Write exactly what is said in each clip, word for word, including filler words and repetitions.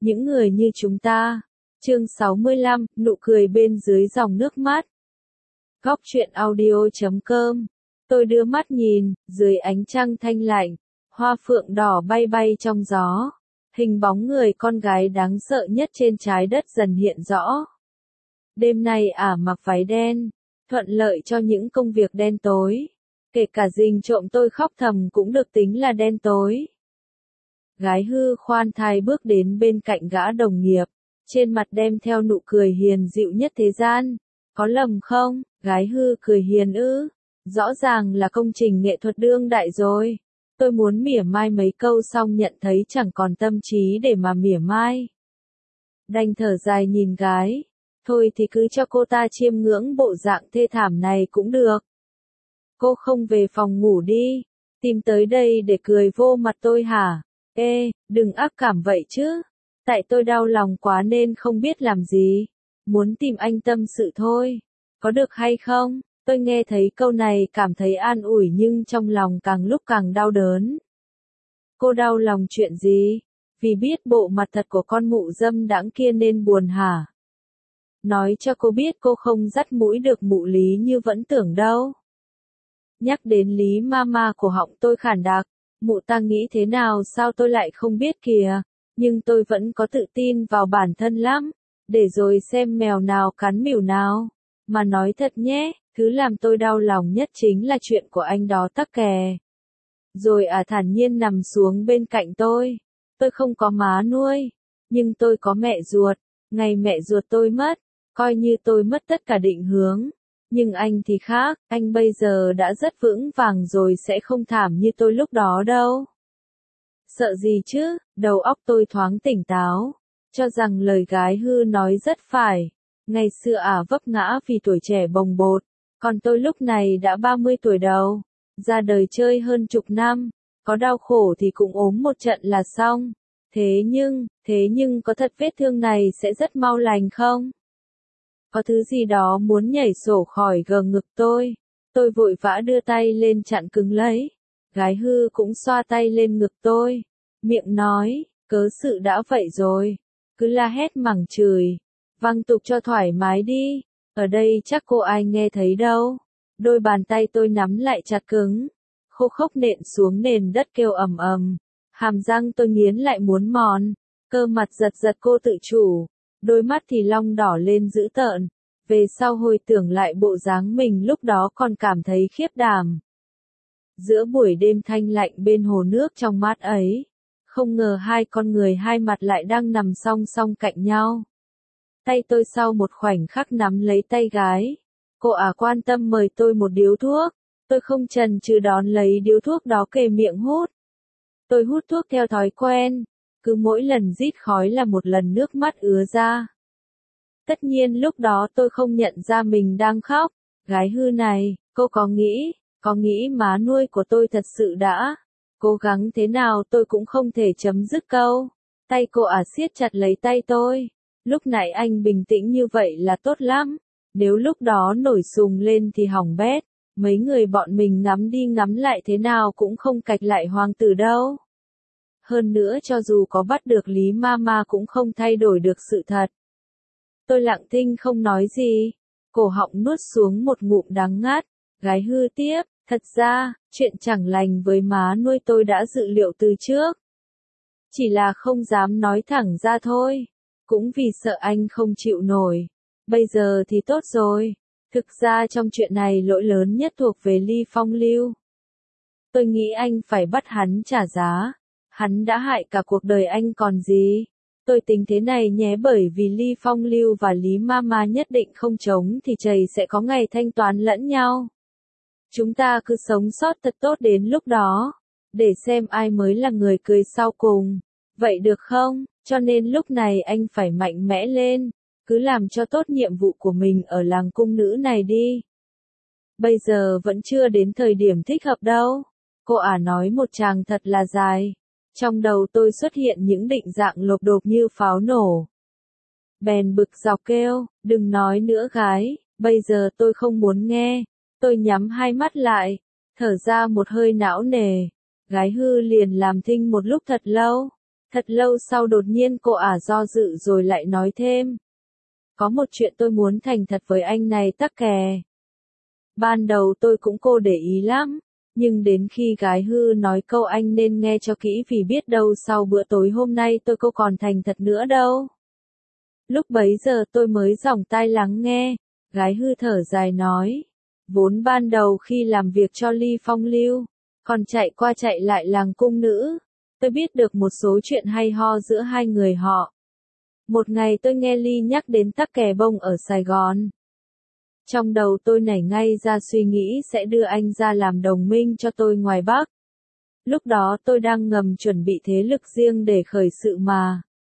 những người như chúng ta. Chương sáu mươi lăm, nụ cười bên dưới dòng nước mắt. Góc truyện audio chấm com. Tôi đưa mắt nhìn, dưới ánh trăng thanh lạnh, hoa phượng đỏ bay bay trong gió. Hình bóng người con gái đáng sợ nhất trên trái đất dần hiện rõ. Đêm nay ả mặc váy đen, thuận lợi cho những công việc đen tối. Kể cả rình trộm tôi khóc thầm cũng được tính là đen tối. Gái hư khoan thai bước đến bên cạnh gã đồng nghiệp, trên mặt đem theo nụ cười hiền dịu nhất thế gian. Có lầm không? Gái hư cười hiền ư? Rõ ràng là công trình nghệ thuật đương đại rồi. Tôi muốn mỉa mai mấy câu xong nhận thấy chẳng còn tâm trí để mà mỉa mai. Đành thở dài nhìn gái. Thôi thì cứ cho cô ta chiêm ngưỡng bộ dạng thê thảm này cũng được. Cô không về phòng ngủ đi, tìm tới đây để cười vô mặt tôi hả? Ê, đừng ác cảm vậy chứ. Tại tôi đau lòng quá nên không biết làm gì. Muốn tìm anh tâm sự thôi. Có được hay không? Tôi nghe thấy câu này cảm thấy an ủi nhưng trong lòng càng lúc càng đau đớn. Cô đau lòng chuyện gì? Vì biết bộ mặt thật của con mụ dâm đãng kia nên buồn hả? Nói cho cô biết cô không dắt mũi được mụ Lý như vẫn tưởng đâu. Nhắc đến Lý Mama của họng tôi khản đặc. Mụ ta nghĩ thế nào sao tôi lại không biết kìa. Nhưng tôi vẫn có tự tin vào bản thân lắm. Để rồi xem mèo nào cắn mèo nào. Mà nói thật nhé, thứ làm tôi đau lòng nhất chính là chuyện của anh đó tắc kè. Rồi à thản nhiên nằm xuống bên cạnh tôi. Tôi không có má nuôi. Nhưng tôi có mẹ ruột. Ngày mẹ ruột tôi mất. Coi như tôi mất tất cả định hướng. Nhưng anh thì khác, anh bây giờ đã rất vững vàng rồi sẽ không thảm như tôi lúc đó đâu. Sợ gì chứ, đầu óc tôi thoáng tỉnh táo. Cho rằng lời gái hư nói rất phải. Ngày xưa ả vấp ngã vì tuổi trẻ bồng bột. Còn tôi lúc này đã ba mươi tuổi đầu. Ra đời chơi hơn chục năm. Có đau khổ thì cũng ốm một trận là xong. Thế nhưng, thế nhưng có thật vết thương này sẽ rất mau lành không? Có thứ gì đó muốn nhảy sổ khỏi gờ ngực tôi. Tôi vội vã đưa tay lên chặn cứng lấy. Gái hư cũng xoa tay lên ngực tôi. Miệng nói, cớ sự đã vậy rồi. Cứ la hét mắng chửi. Văng tục cho thoải mái đi. Ở đây chắc cô ai nghe thấy đâu. Đôi bàn tay tôi nắm lại chặt cứng. Khô khốc nện xuống nền đất kêu ầm ầm. Hàm răng tôi nghiến lại muốn mòn. Cơ mặt giật giật cô tự chủ. Đôi mắt thì long đỏ lên dữ tợn. Về sau hồi tưởng lại bộ dáng mình lúc đó còn cảm thấy khiếp đảm. Giữa buổi đêm thanh lạnh bên hồ nước trong mát ấy. Không ngờ hai con người hai mặt lại đang nằm song song cạnh nhau. Tay tôi sau một khoảnh khắc nắm lấy tay gái. Cô ả quan tâm mời tôi một điếu thuốc. Tôi không chần chừ đón lấy điếu thuốc đó kề miệng hút. Tôi hút thuốc theo thói quen. Cứ mỗi lần rít khói là một lần nước mắt ứa ra. Tất nhiên lúc đó tôi không nhận ra mình đang khóc. Gái hư này, cô có nghĩ, có nghĩ má nuôi của tôi thật sự đã. Cố gắng thế nào tôi cũng không thể chấm dứt câu. Tay cô ả siết chặt lấy tay tôi. Lúc nãy anh bình tĩnh như vậy là tốt lắm. Nếu lúc đó nổi sùng lên thì hỏng bét. Mấy người bọn mình ngắm đi ngắm lại thế nào cũng không cạch lại hoàng tử đâu. Hơn nữa cho dù có bắt được Lý Mama cũng không thay đổi được sự thật. Tôi lặng thinh không nói gì. Cổ họng nuốt xuống một ngụm đắng ngắt. Gái hư tiếp, thật ra, chuyện chẳng lành với má nuôi tôi đã dự liệu từ trước. Chỉ là không dám nói thẳng ra thôi. Cũng vì sợ anh không chịu nổi. Bây giờ thì tốt rồi. Thực ra trong chuyện này lỗi lớn nhất thuộc về Ly Phong Lưu. Tôi nghĩ anh phải bắt hắn trả giá. Hắn đã hại cả cuộc đời anh còn gì. Tôi tính thế này nhé, bởi vì Ly Phong Lưu và Lý Mama nhất định không chống thì chày sẽ có ngày thanh toán lẫn nhau. Chúng ta cứ sống sót thật tốt đến lúc đó. Để xem ai mới là người cười sau cùng. Vậy được không? Cho nên lúc này anh phải mạnh mẽ lên. Cứ làm cho tốt nhiệm vụ của mình ở làng cung nữ này đi. Bây giờ vẫn chưa đến thời điểm thích hợp đâu. Cô ả nói một tràng thật là dài. Trong đầu tôi xuất hiện những định dạng lộp độp như pháo nổ. Bèn bực dọc kêu, đừng nói nữa gái, bây giờ tôi không muốn nghe. Tôi nhắm hai mắt lại, thở ra một hơi não nề. Gái hư liền làm thinh một lúc thật lâu. Thật lâu sau đột nhiên cô ả do dự rồi lại nói thêm. Có một chuyện tôi muốn thành thật với anh này tắc kè. Ban đầu tôi cũng cô để ý lắm, nhưng đến khi gái hư nói câu anh nên nghe cho kỹ vì biết đâu sau bữa tối hôm nay tôi cô còn thành thật nữa đâu. Lúc bấy giờ tôi mới dòng tai lắng nghe, gái hư thở dài nói. Vốn ban đầu khi làm việc cho Ly Phong Lưu, còn chạy qua chạy lại làng cung nữ, tôi biết được một số chuyện hay ho giữa hai người họ. Một ngày tôi nghe Ly nhắc đến tắc kè bông ở Sài Gòn. Trong đầu tôi nảy ngay ra suy nghĩ sẽ đưa anh ra làm đồng minh cho tôi ngoài Bắc. Lúc đó tôi đang ngầm chuẩn bị thế lực riêng để khởi sự mà.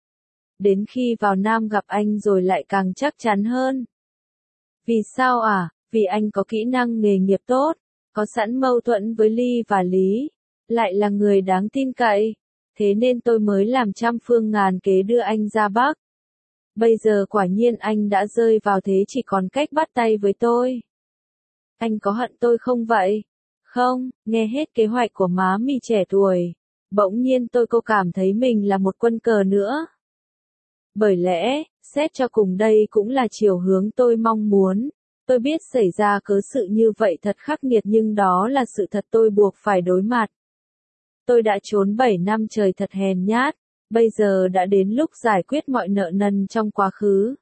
Đến khi vào Nam gặp anh rồi lại càng chắc chắn hơn. Vì sao à? Vì anh có kỹ năng nghề nghiệp tốt, có sẵn mâu thuẫn với Ly và Lý, lại là người đáng tin cậy. Thế nên tôi mới làm trăm phương ngàn kế đưa anh ra Bắc. Bây giờ quả nhiên anh đã rơi vào thế chỉ còn cách bắt tay với tôi. Anh có hận tôi không vậy? Không, nghe hết kế hoạch của má mì trẻ tuổi. Bỗng nhiên tôi cô cảm thấy mình là một quân cờ nữa. Bởi lẽ, xét cho cùng đây cũng là chiều hướng tôi mong muốn. Tôi biết xảy ra cớ sự như vậy thật khắc nghiệt nhưng đó là sự thật tôi buộc phải đối mặt. Tôi đã trốn bảy năm trời thật hèn nhát, bây giờ đã đến lúc giải quyết mọi nợ nần trong quá khứ.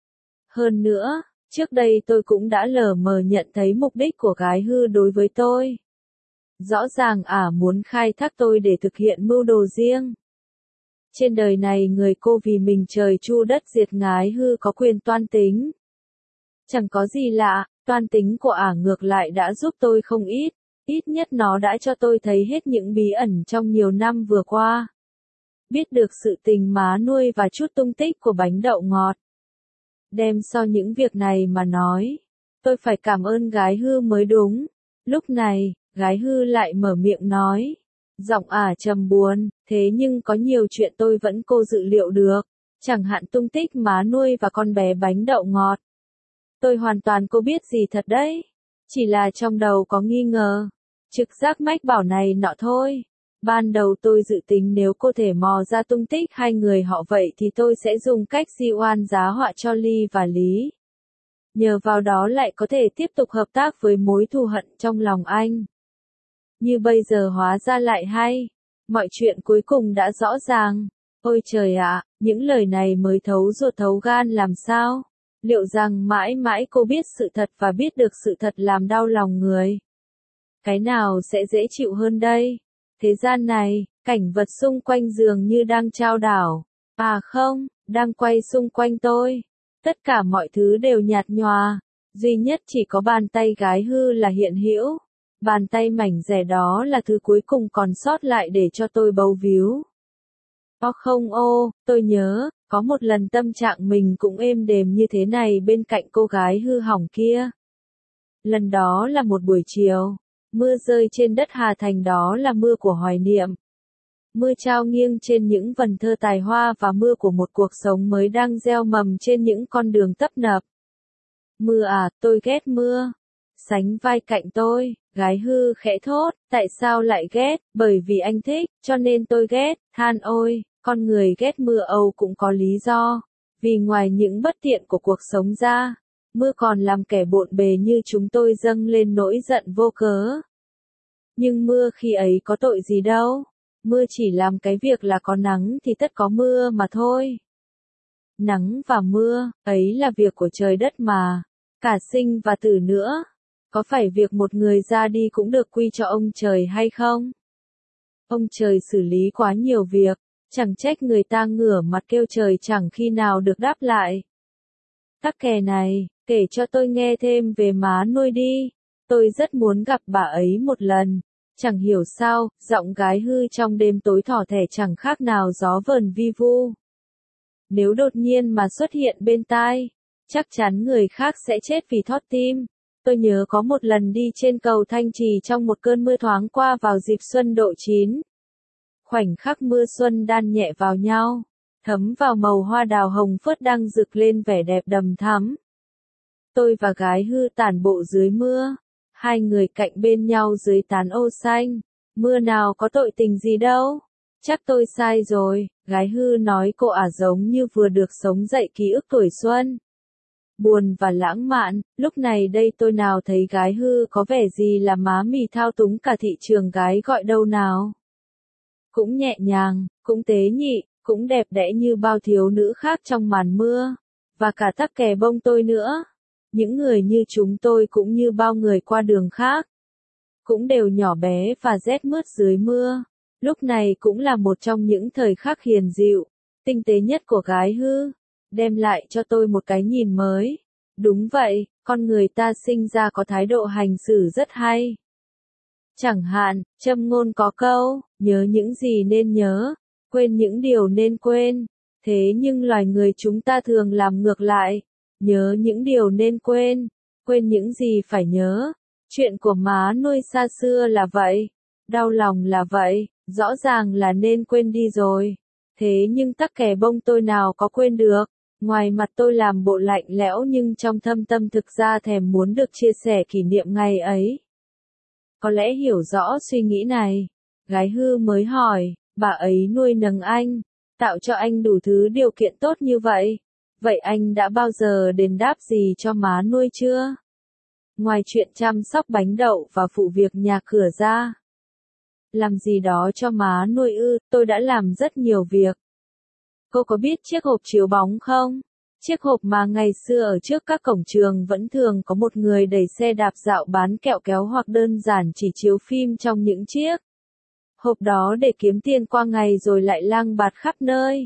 Hơn nữa, trước đây tôi cũng đã lờ mờ nhận thấy mục đích của gái hư đối với tôi. Rõ ràng ả muốn khai thác tôi để thực hiện mưu đồ riêng. Trên đời này người cô vì mình trời chu đất diệt gái hư có quyền toan tính. Chẳng có gì lạ, toan tính của ả ngược lại đã giúp tôi không ít, ít nhất nó đã cho tôi thấy hết những bí ẩn trong nhiều năm vừa qua. Biết được sự tình má nuôi và chút tung tích của bánh đậu ngọt. Đem so những việc này mà nói, tôi phải cảm ơn gái hư mới đúng. Lúc này, gái hư lại mở miệng nói, giọng ả trầm buồn, thế nhưng có nhiều chuyện tôi vẫn cô dự liệu được, chẳng hạn tung tích má nuôi và con bé bánh đậu ngọt. Tôi hoàn toàn cô biết gì thật đấy, chỉ là trong đầu có nghi ngờ, trực giác mách bảo này nọ thôi. Ban đầu tôi dự tính nếu cô thể mò ra tung tích hai người họ vậy thì tôi sẽ dùng cách di oan giá họa cho Ly và Lý. Nhờ vào đó lại có thể tiếp tục hợp tác với mối thù hận trong lòng anh. Như bây giờ hóa ra lại hay, mọi chuyện cuối cùng đã rõ ràng. Ôi trời ạ, những lời này mới thấu ruột thấu gan làm sao? Liệu rằng mãi mãi cô biết sự thật và biết được sự thật làm đau lòng người? Cái nào sẽ dễ chịu hơn đây? Thế gian này, cảnh vật xung quanh dường như đang trao đảo. À không, đang quay xung quanh tôi. Tất cả mọi thứ đều nhạt nhòa. Duy nhất chỉ có bàn tay gái hư là hiện hữu. Bàn tay mảnh rẻ đó là thứ cuối cùng còn sót lại để cho tôi bấu víu. Ô không ô, tôi nhớ, có một lần tâm trạng mình cũng êm đềm như thế này bên cạnh cô gái hư hỏng kia. Lần đó là một buổi chiều. Mưa rơi trên đất Hà Thành đó là mưa của hoài niệm. Mưa trao nghiêng trên những vần thơ tài hoa và mưa của một cuộc sống mới đang gieo mầm trên những con đường tấp nập. Mưa à, tôi ghét mưa. Sánh vai cạnh tôi, gái hư khẽ thốt, tại sao lại ghét, bởi vì anh thích, cho nên tôi ghét, than ôi, con người ghét mưa Âu cũng có lý do. Vì ngoài những bất tiện của cuộc sống ra, mưa còn làm kẻ bộn bề như chúng tôi dâng lên nỗi giận vô cớ. Nhưng mưa khi ấy có tội gì đâu, mưa chỉ làm cái việc là có nắng thì tất có mưa mà thôi. Nắng và mưa, ấy là việc của trời đất mà, cả sinh và tử nữa. Có phải việc một người ra đi cũng được quy cho ông trời hay không? Ông trời xử lý quá nhiều việc, chẳng trách người ta ngửa mặt kêu trời chẳng khi nào được đáp lại. Tắc kè này, kể cho tôi nghe thêm về má nuôi đi, tôi rất muốn gặp bà ấy một lần. Chẳng hiểu sao, giọng gái hư trong đêm tối thỏ thẻ chẳng khác nào gió vờn vi vu. Nếu đột nhiên mà xuất hiện bên tai, chắc chắn người khác sẽ chết vì thót tim. Tôi nhớ có một lần đi trên cầu Thanh Trì trong một cơn mưa thoáng qua vào dịp xuân độ chín. Khoảnh khắc mưa xuân đan nhẹ vào nhau, thấm vào màu hoa đào hồng phớt đang rực lên vẻ đẹp đầm thắm. Tôi và gái hư tản bộ dưới mưa, hai người cạnh bên nhau dưới tán ô xanh. Mưa nào có tội tình gì đâu. Chắc tôi sai rồi, Gái hư nói cô ả giống như vừa được sống dậy ký ức tuổi xuân. Buồn và lãng mạn, lúc này đây tôi nào thấy gái hư có vẻ gì là má mì thao túng cả thị trường gái gọi đâu nào. Cũng nhẹ nhàng, cũng tế nhị, cũng đẹp đẽ như bao thiếu nữ khác trong màn mưa. Và cả tắc kè bông tôi nữa. Những người như chúng tôi cũng như bao người qua đường khác. Cũng đều nhỏ bé và rét mướt dưới mưa. Lúc này cũng là một trong những thời khắc hiền dịu, tinh tế nhất của gái hư. Đem lại cho tôi một cái nhìn mới. Đúng vậy, con người ta sinh ra có thái độ hành xử rất hay. Chẳng hạn, châm ngôn có câu, nhớ những gì nên nhớ, quên những điều nên quên. Thế nhưng loài người chúng ta thường làm ngược lại. Nhớ những điều nên quên, quên những gì phải nhớ. Chuyện của má nuôi xa xưa là vậy. Đau lòng là vậy, rõ ràng là nên quên đi rồi. Thế nhưng tắc kè bông tôi nào có quên được. Ngoài mặt tôi làm bộ lạnh lẽo nhưng trong thâm tâm thực ra thèm muốn được chia sẻ kỷ niệm ngày ấy. Có lẽ hiểu rõ suy nghĩ này. Gái hư mới hỏi, bà ấy nuôi nấng anh, tạo cho anh đủ thứ điều kiện tốt như vậy. Vậy anh đã bao giờ đền đáp gì cho má nuôi chưa? Ngoài chuyện chăm sóc bánh đậu và phụ việc nhà cửa ra. Làm gì đó cho má nuôi ư, tôi đã làm rất nhiều việc. Cô có biết chiếc hộp chiếu bóng không? Chiếc hộp mà ngày xưa ở trước các cổng trường vẫn thường có một người đẩy xe đạp dạo bán kẹo kéo hoặc đơn giản chỉ chiếu phim trong những chiếc hộp đó để kiếm tiền qua ngày rồi lại lang bạt khắp nơi.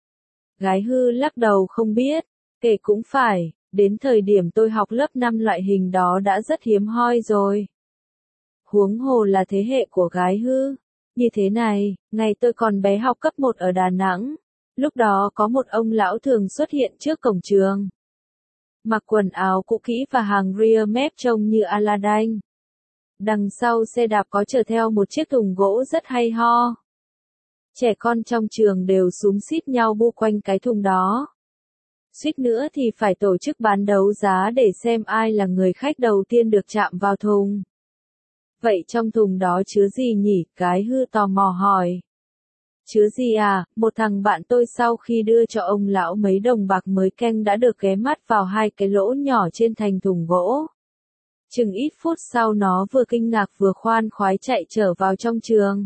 Gái hư lắc đầu không biết, kể cũng phải, đến thời điểm tôi học lớp năm loại hình đó đã rất hiếm hoi rồi. Huống hồ là thế hệ của gái hư. Như thế này, ngày tôi còn bé học cấp một ở Đà Nẵng, lúc đó có một ông lão thường xuất hiện trước cổng trường. Mặc quần áo cũ kỹ và hàng rear mép trông như Aladdin. Đằng sau xe đạp có chở theo một chiếc thùng gỗ rất hay ho. Trẻ con trong trường đều xúm xít nhau bu quanh cái thùng đó. Suýt nữa thì phải tổ chức bán đấu giá để xem ai là người khách đầu tiên được chạm vào thùng. Vậy trong thùng đó chứa gì nhỉ? Gái hư tò mò hỏi. Chứa gì à? Một thằng bạn tôi sau khi đưa cho ông lão mấy đồng bạc mới canh đã được ghé mắt vào hai cái lỗ nhỏ trên thành thùng gỗ. Chừng ít phút sau nó vừa kinh ngạc vừa khoan khoái chạy trở vào trong trường.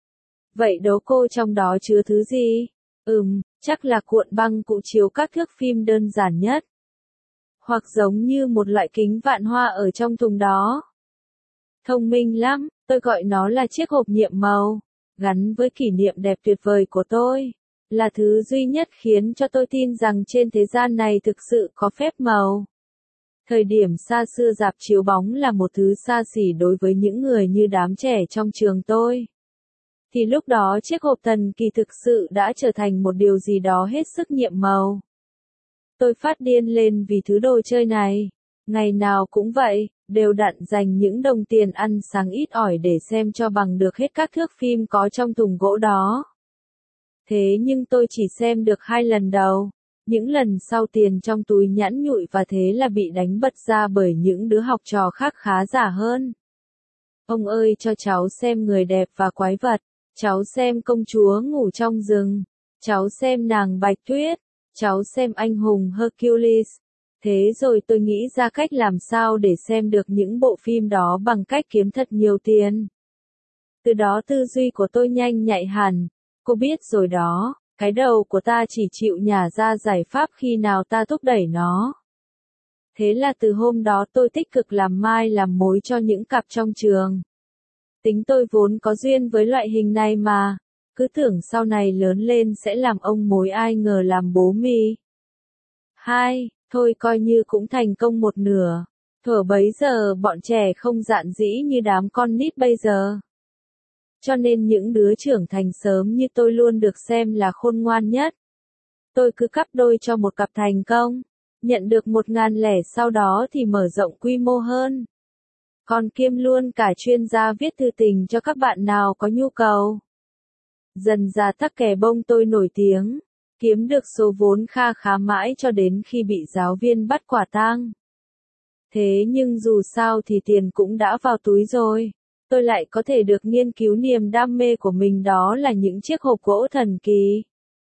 Vậy đố cô trong đó chứa thứ gì? Ừm, chắc là cuộn băng cụ chiếu các thước phim đơn giản nhất. Hoặc giống như một loại kính vạn hoa ở trong thùng đó. Thông minh lắm, tôi gọi nó là chiếc hộp nhiệm màu, gắn với kỷ niệm đẹp tuyệt vời của tôi. Là thứ duy nhất khiến cho tôi tin rằng trên thế gian này thực sự có phép màu. Thời điểm xa xưa rạp chiếu bóng là một thứ xa xỉ đối với những người như đám trẻ trong trường tôi. Thì lúc đó chiếc hộp thần kỳ thực sự đã trở thành một điều gì đó hết sức nhiệm màu. Tôi phát điên lên vì thứ đồ chơi này. Ngày nào cũng vậy, đều đặn dành những đồng tiền ăn sáng ít ỏi để xem cho bằng được hết các thước phim có trong thùng gỗ đó. Thế nhưng tôi chỉ xem được hai lần đầu. Những lần sau tiền trong túi nhẵn nhụi và thế là bị đánh bật ra bởi những đứa học trò khác khá giả hơn. Ông ơi cho cháu xem người đẹp và quái vật. Cháu xem công chúa ngủ trong rừng. Cháu xem nàng Bạch Tuyết. Cháu xem anh hùng Hercules. Thế rồi tôi nghĩ ra cách làm sao để xem được những bộ phim đó bằng cách kiếm thật nhiều tiền. Từ đó tư duy của tôi nhanh nhạy hẳn. Cô biết rồi đó, cái đầu của ta chỉ chịu nhả ra giải pháp khi nào ta thúc đẩy nó. Thế là từ hôm đó tôi tích cực làm mai làm mối cho những cặp trong trường. Tính tôi vốn có duyên với loại hình này mà, cứ tưởng sau này lớn lên sẽ làm ông mối ai ngờ làm bố mì. Hai, thôi coi như cũng thành công một nửa. Thuở bấy giờ bọn trẻ không dạn dĩ như đám con nít bây giờ. Cho nên những đứa trưởng thành sớm như tôi luôn được xem là khôn ngoan nhất. Tôi cứ cắp đôi cho một cặp thành công, nhận được một ngàn lẻ sau đó thì mở rộng quy mô hơn. Còn kiêm luôn cả chuyên gia viết thư tình cho các bạn nào có nhu cầu. Dần ra tắc kè bông tôi nổi tiếng, kiếm được số vốn kha khá mãi cho đến khi bị giáo viên bắt quả tang. Thế nhưng dù sao thì tiền cũng đã vào túi rồi. Tôi lại có thể được nghiên cứu niềm đam mê của mình đó là những chiếc hộp gỗ thần kỳ.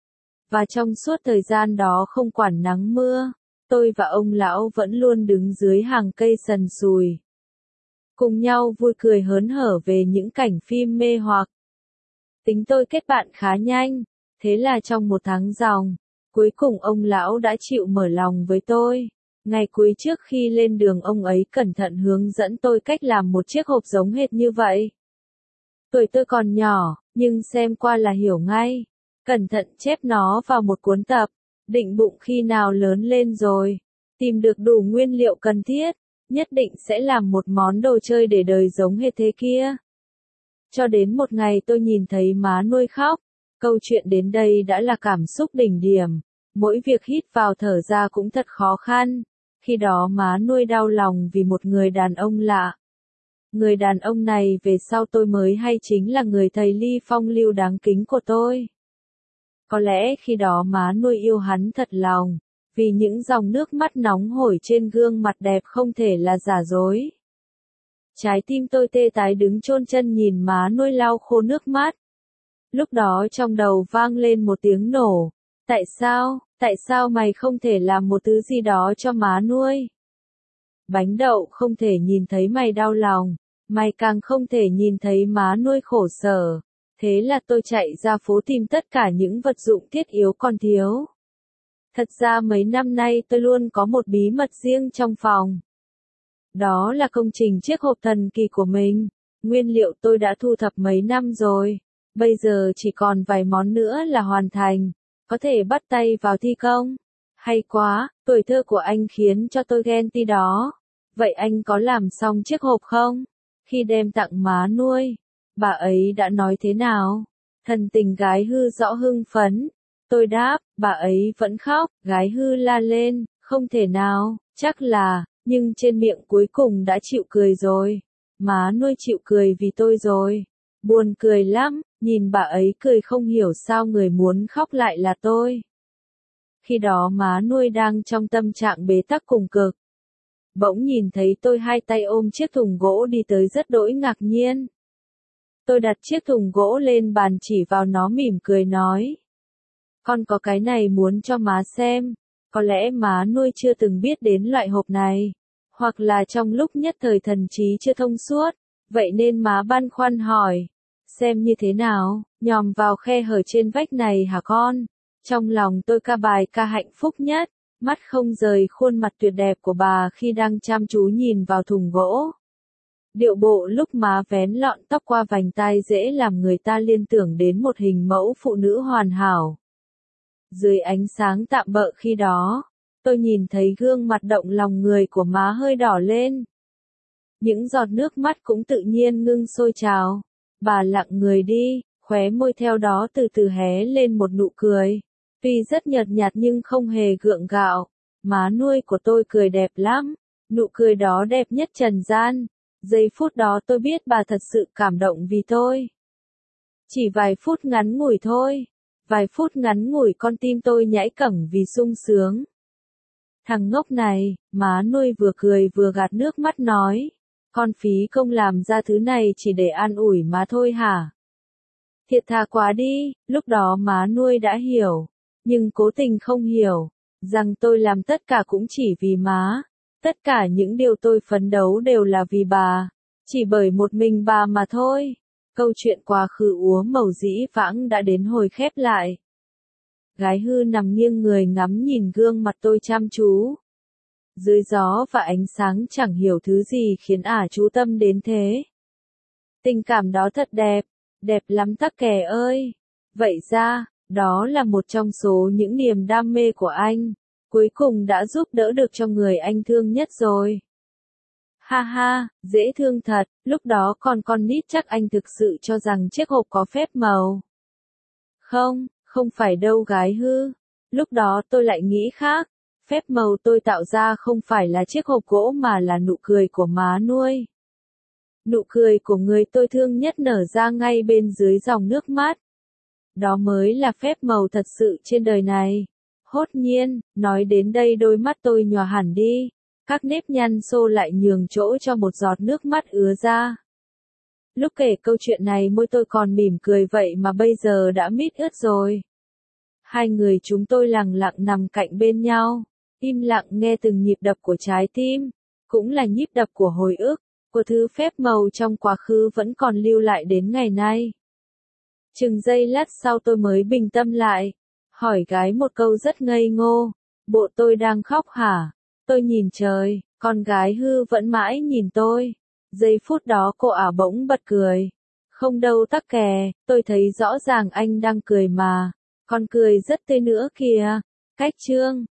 Và trong suốt thời gian đó không quản nắng mưa, tôi và ông lão vẫn luôn đứng dưới hàng cây sần sùi, cùng nhau vui cười hớn hở về những cảnh phim mê hoặc. Tính tôi kết bạn khá nhanh, thế là trong một tháng ròng, cuối cùng ông lão đã chịu mở lòng với tôi. Ngày cuối trước khi lên đường ông ấy cẩn thận hướng dẫn tôi cách làm một chiếc hộp giống hệt như vậy. Tuổi tôi còn nhỏ, nhưng xem qua là hiểu ngay. Cẩn thận chép nó vào một cuốn tập, định bụng khi nào lớn lên rồi, tìm được đủ nguyên liệu cần thiết, nhất định sẽ làm một món đồ chơi để đời giống hệt thế kia. Cho đến một ngày tôi nhìn thấy má nuôi khóc, câu chuyện đến đây đã là cảm xúc đỉnh điểm, mỗi việc hít vào thở ra cũng thật khó khăn. Khi đó má nuôi đau lòng vì một người đàn ông lạ. Người đàn ông này về sau tôi mới hay chính là người thầy Ly phong lưu đáng kính của tôi. Có lẽ khi đó má nuôi yêu hắn thật lòng, vì những dòng nước mắt nóng hổi trên gương mặt đẹp không thể là giả dối. Trái tim tôi tê tái đứng chôn chân nhìn má nuôi lau khô nước mắt. Lúc đó trong đầu vang lên một tiếng nổ. Tại sao, tại sao mày không thể làm một thứ gì đó cho má nuôi? Bánh đậu không thể nhìn thấy mày đau lòng, mày càng không thể nhìn thấy má nuôi khổ sở. Thế là tôi chạy ra phố tìm tất cả những vật dụng thiết yếu còn thiếu. Thật ra mấy năm nay tôi luôn có một bí mật riêng trong phòng. Đó là công trình chiếc hộp thần kỳ của mình. Nguyên liệu tôi đã thu thập mấy năm rồi. Bây giờ chỉ còn vài món nữa là hoàn thành. Có thể bắt tay vào thi công. Hay quá, tuổi thơ của anh khiến cho tôi ghen tị đó. Vậy anh có làm xong chiếc hộp không? Khi đem tặng má nuôi, bà ấy đã nói thế nào? Thần tình gái hư rõ hưng phấn. Tôi đáp, bà ấy vẫn khóc, gái hư la lên, không thể nào, chắc là, nhưng trên miệng cuối cùng đã chịu cười rồi. Má nuôi chịu cười vì tôi rồi. Buồn cười lắm, nhìn bà ấy cười không hiểu sao người muốn khóc lại là tôi. Khi đó má nuôi đang trong tâm trạng bế tắc cùng cực. Bỗng nhìn thấy tôi hai tay ôm chiếc thùng gỗ đi tới rất đỗi ngạc nhiên. Tôi đặt chiếc thùng gỗ lên bàn chỉ vào nó mỉm cười nói. Con có cái này muốn cho má xem. Có lẽ má nuôi chưa từng biết đến loại hộp này. Hoặc là trong lúc nhất thời thần trí chưa thông suốt. Vậy nên má băn khoăn hỏi. Xem như thế nào, nhòm vào khe hở trên vách này hả con? Trong lòng tôi ca bài ca hạnh phúc nhất. Mắt không rời khuôn mặt tuyệt đẹp của bà khi đang chăm chú nhìn vào thùng gỗ. Điệu bộ lúc má vén lọn tóc qua vành tai dễ làm người ta liên tưởng đến một hình mẫu phụ nữ hoàn hảo. Dưới ánh sáng tạm bợ khi đó, tôi nhìn thấy gương mặt động lòng người của má hơi đỏ lên. Những giọt nước mắt cũng tự nhiên ngưng sôi trào. Bà lặng người đi, khóe môi theo đó từ từ hé lên một nụ cười. Tuy rất nhợt nhạt nhưng không hề gượng gạo. Má nuôi của tôi cười đẹp lắm. Nụ cười đó đẹp nhất trần gian. Giây phút đó tôi biết bà thật sự cảm động vì tôi. Chỉ vài phút ngắn ngủi thôi. Vài phút ngắn ngủi con tim tôi nhảy cẫng vì sung sướng. Thằng ngốc này, má nuôi vừa cười vừa gạt nước mắt nói. Con phí công làm ra thứ này chỉ để an ủi má thôi hả? Thiệt thà quá đi, lúc đó má nuôi đã hiểu. Nhưng cố tình không hiểu. Rằng tôi làm tất cả cũng chỉ vì má. Tất cả những điều tôi phấn đấu đều là vì bà. Chỉ bởi một mình bà mà thôi. Câu chuyện quá khứ úa màu dĩ vãng đã đến hồi khép lại. Gái hư nằm nghiêng người ngắm nhìn gương mặt tôi chăm chú. Dưới gió và ánh sáng chẳng hiểu thứ gì khiến ả chú tâm đến thế. Tình cảm đó thật đẹp, đẹp lắm tắc kè ơi. Vậy ra, đó là một trong số những niềm đam mê của anh. Cuối cùng đã giúp đỡ được cho người anh thương nhất rồi. Ha ha, dễ thương thật, lúc đó còn con nít chắc anh thực sự cho rằng chiếc hộp có phép màu. Không, không phải đâu gái hư. Lúc đó tôi lại nghĩ khác. Phép màu tôi tạo ra không phải là chiếc hộp gỗ mà là nụ cười của má nuôi. Nụ cười của người tôi thương nhất nở ra ngay bên dưới dòng nước mắt. Đó mới là phép màu thật sự trên đời này. Hốt nhiên, nói đến đây đôi mắt tôi nhòa hẳn đi. Các nếp nhăn xô lại nhường chỗ cho một giọt nước mắt ứa ra. Lúc kể câu chuyện này môi tôi còn mỉm cười vậy mà bây giờ đã mít ướt rồi. Hai người chúng tôi lặng lặng nằm cạnh bên nhau, im lặng nghe từng nhịp đập của trái tim, cũng là nhịp đập của hồi ức, của thứ phép màu trong quá khứ vẫn còn lưu lại đến ngày nay. Chừng giây lát sau tôi mới bình tâm lại, hỏi gái một câu rất ngây ngô, bộ tôi đang khóc hả? Tôi nhìn trời, con gái hư vẫn mãi nhìn tôi. Giây phút đó cô ả bỗng bật cười. Không đâu tắc kè, tôi thấy rõ ràng anh đang cười mà. Con cười rất tươi nữa kìa. Cách chương